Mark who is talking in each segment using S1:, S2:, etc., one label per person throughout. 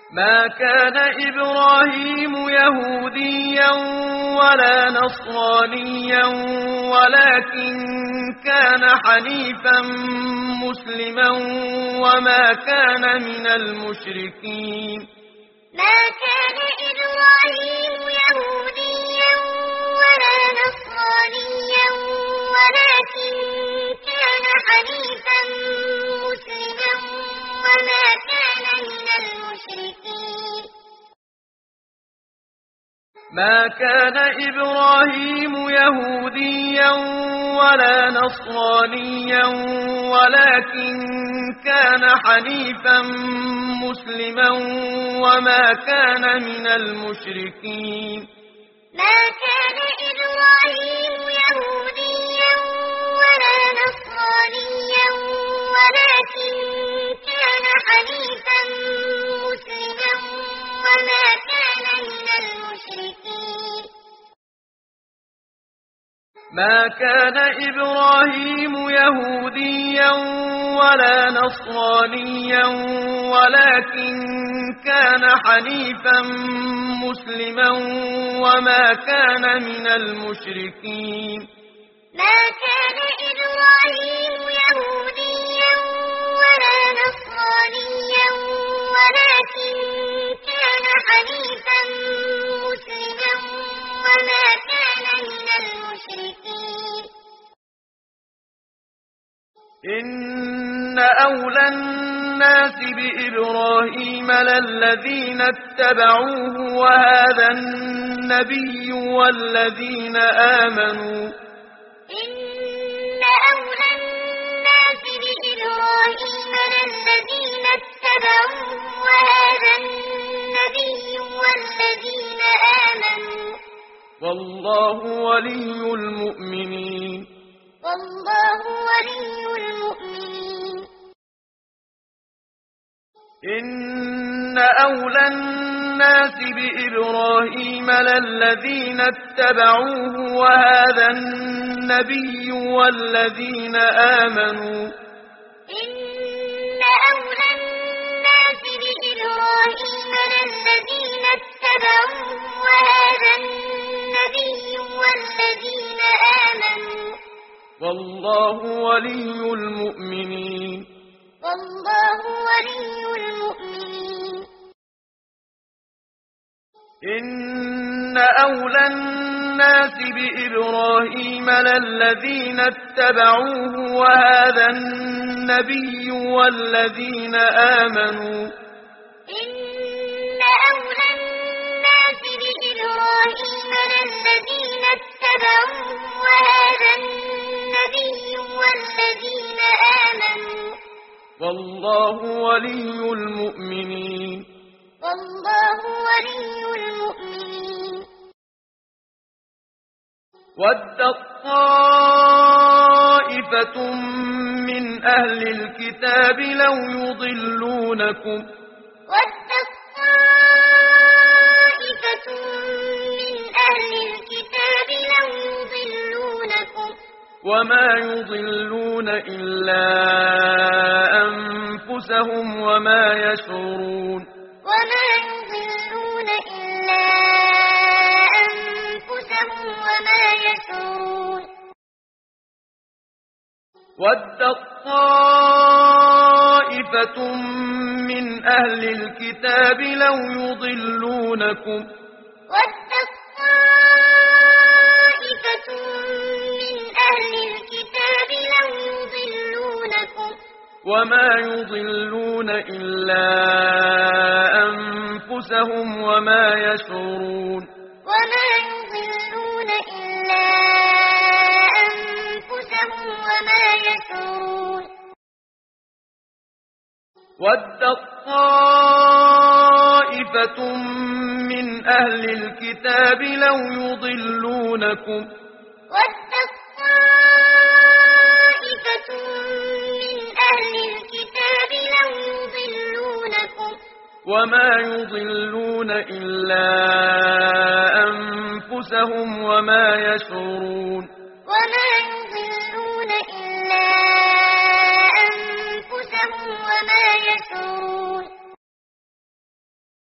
S1: ما كان إبراهيم يهوديا ولا نصرانيا ولكن كان حنيفا مسلما وما كان من المشركين.
S2: ما كان إبراهيم يهوديا ولا نصرانيا ولكن كان حنيفا مسلما وما كان من المشركين.
S1: ما كان إبراهيم يهوديا ولا نصرانيا ولكن كان حنيفا مسلما وما كان من المشركين.
S2: ما كان إبراهيم يهوديا ولا نصرانيا ولكن كان حنيفا مسلما وما كان من المشركين.
S1: ما كان إبراهيم يهوديا ولا نصرانيا ولكن كان حنيفا مسلما وما كان من المشركين.
S2: ما كان إبراهيم يهوديا ولا نصرانيا ولكن كان حنيفا مسلما وما كان من المشركين.
S1: إن أولى الناس بإبراهيم للذين اتبعوه وهذا النبي والذين آمنوا.
S2: إن أولى الناس بإبراهيم للذين اتبعوه وهذا النبي والذين آمنوا.
S1: والله ولي المؤمنين.
S2: والله ولي المؤمنين.
S1: إن أولى الناس بإبراهيم للذين اتبعوه وهذا النبي والذين آمنوا.
S2: إن أولى الناس بإبراهيم للذين اتبعوه وهذا النبي والذين آمنوا.
S1: والله ولي المؤمنين.
S2: والله ولي المؤمنين.
S1: إن أولى الناس بإبراهيم للذين اتبعوه وهذا النبي والذين آمنوا.
S2: إن أولى الناس بإبراهيم للذين اتبعوه وهذا النبي والذين آمنوا.
S1: والله ولي المؤمنين.
S2: والله ولي المؤمنين.
S1: ودت طائفة من أهل الكتاب لو يضلونكم.
S2: ودت طائفة من أهل الكتاب لو يضلونكم.
S1: وما يضلون إلا أنفسهم وما يشعرون.
S2: وما يضلون إلا أنفسهم وما يشعرون.
S1: ودت طائفة من أهل الكتاب لو يضلونكم.
S2: ودت طائفة من أهل الكتاب لو يضلونكم.
S1: وما يضلون إلا أنفسهم وما يشعرون.
S2: وما يضلون إلا أنفسهم وما يشعرون.
S1: ودت طائفة من أهل الكتاب لو يضلونكم.
S2: ودت طائفة من أهل الكتاب لو يضلونكم.
S1: وما يضلون إلا أنفسهم وما يشعرون.
S2: وما يضلون إلا أنفسهم وما يشعرون.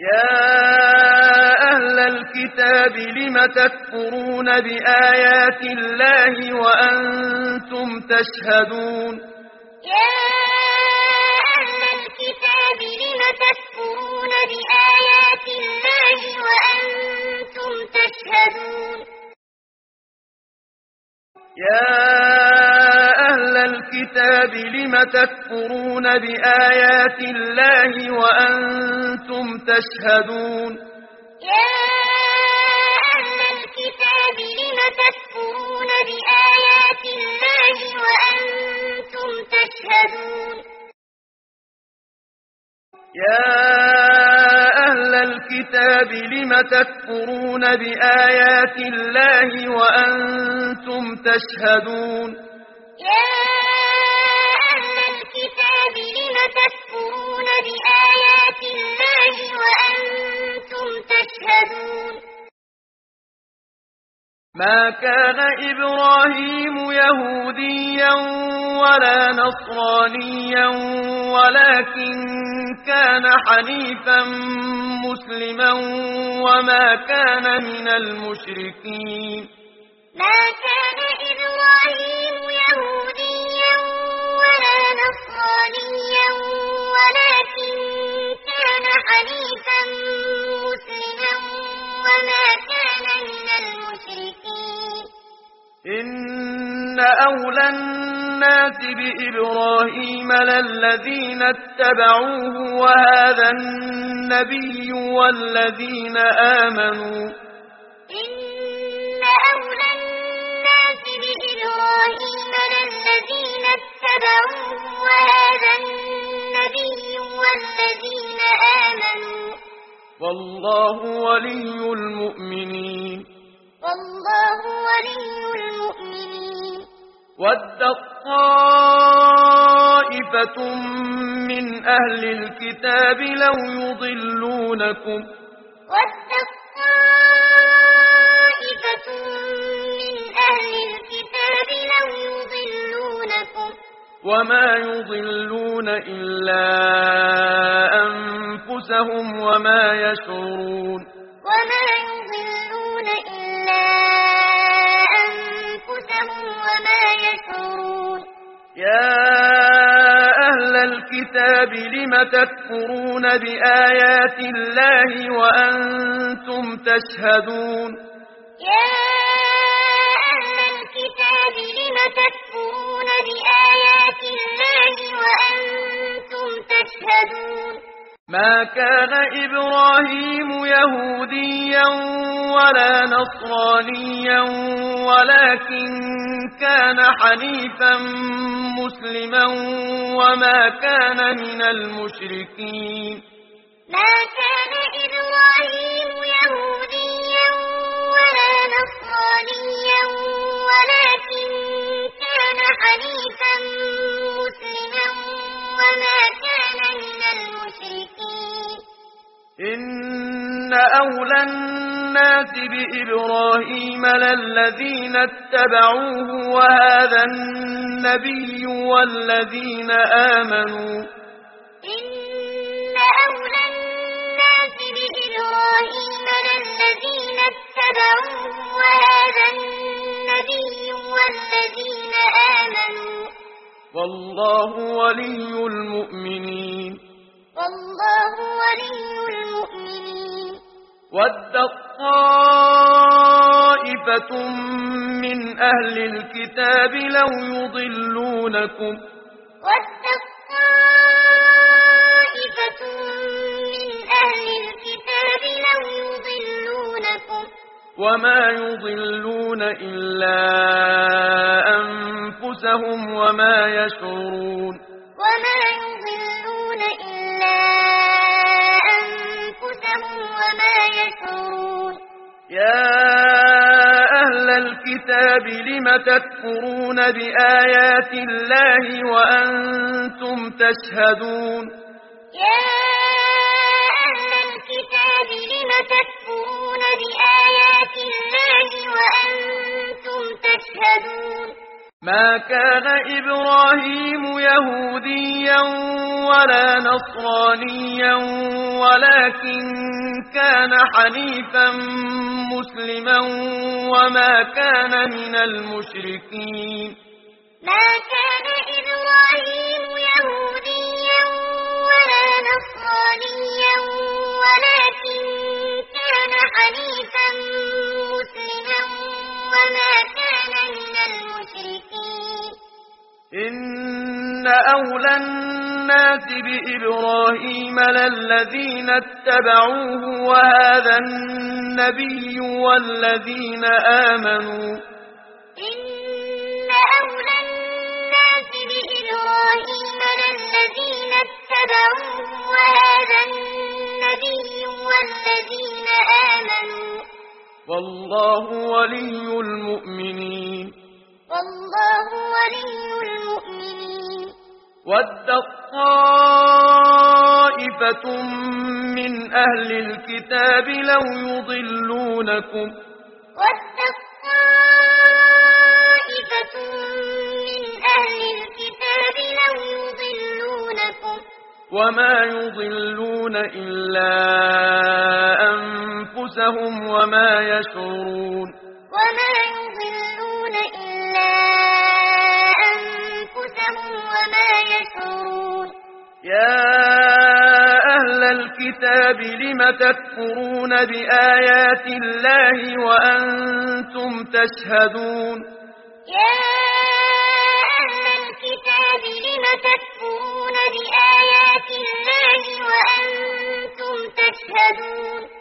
S1: يا أهل الكتاب لم تكفرون بآيات الله وأنتم تشهدون
S2: يا أهل الكتاب لم تكفرون بآيات الله وأنتم تشهدون
S1: يا أهل الكتاب لم تكفرون بآيات الله وأنتم تشهدون
S2: يا أهل الكتاب لم تكفرون بآيات الله وأنتم تشهدون
S1: يا أهل الكتاب لم تكفرون بآيات الله وأنتم تشهدون
S2: يا أهل الكتاب لم تكفرون بآيات الله وأنتم تشهدون
S1: ما كان إبراهيم يهوديا ولا نصرانيا ولكن كان حنيفا مسلما وما كان من المشركين
S2: ما كان إبراهيم يهوديا ولا نصرانيا ولكن كان حنيفا مسلما وما كان من المشركين
S1: إن أولى الناس بإبراهيم للذين اتبعوه وهذا النبي والذين آمنوا
S2: إن أولى الناس بإبراهيم للذين اتبعوه وهذا النبي والذين آمنوا
S1: والله ولي المؤمنين
S2: والله ولي المؤمنين
S1: ودت طائفة من أهل الكتاب لو يضلونكم
S2: ودت طائفة من أهل الكتاب لو يضلونكم
S1: وما يضلون إلا أنفسهم وما يشعرون
S2: وما يضلون إلا أنفسهم وما يشعرون
S1: يا أهل الكتاب لم تكفرون بآيات الله وأنتم تشهدون
S2: يا أهل الكتاب لم تكفرون بآيات الله وأنتم تشهدون
S1: ما كان إبراهيم يهوديا ولا نصرانيا ولكن كان حنيفا مسلما وما كان من المشركين
S2: ما كان إبراهيم يهوديا ولا نصرانيا ولكن كان حنيفا مسلما وما كان من المشركين
S1: إن أولى الناس بإبراهيم للذين اتبعوه وهذا النبي والذين آمنوا
S2: إن أولى الناس بإبراهيم للذين اتبعوه وهذا النبي والذين آمنوا
S1: والله ولي المؤمنين
S2: والله ولي المؤمنين
S1: ودت طائفة من أهل الكتاب لو يضلونكم
S2: ودت طائفة من أهل الكتاب لو يضلونكم
S1: وما يضلون إلا أنفسهم وما يشعرون
S2: وما يضلون إلا أنفسهم وما يشعرون
S1: يا أهل الكتاب لم تكفرون بآيات الله وأنتم تشهدون
S2: يا أهل الكتاب لم تكفرون بآيات الله وأنتم تشهدون
S1: ما كان إبراهيم يهوديا ولا نصرانيا ولكن كان حنيفا مسلما وما كان من المشركين
S2: ما كان إبراهيم يهوديا ولا نصرانيا ولكن كان حنيفا مسلما وما كان من المشركين
S1: إن أولى الناس بإبراهيم للذين اتبعوه وهذا النبي والذين آمنوا
S2: إن أولى الناس بإبراهيم للذين اتبعوه وهذا النبي والذين آمنوا
S1: والله ولي المؤمنين
S2: والله ولي المؤمنين
S1: ودت طائفة من أهل الكتاب لو يضلونكم
S2: ودت طائفة من أهل الكتاب لو يضلونكم
S1: وما يضلون إلا أنفسهم وما يشعرون
S2: وما يضلون إلا أنفسهم وما يشعرون
S1: يا أهل الكتاب لم تكفرون بآيات الله وأنتم تشهدون
S2: يا أهل الكتاب لم تكفرون بآيات الله وأنتم تشهدون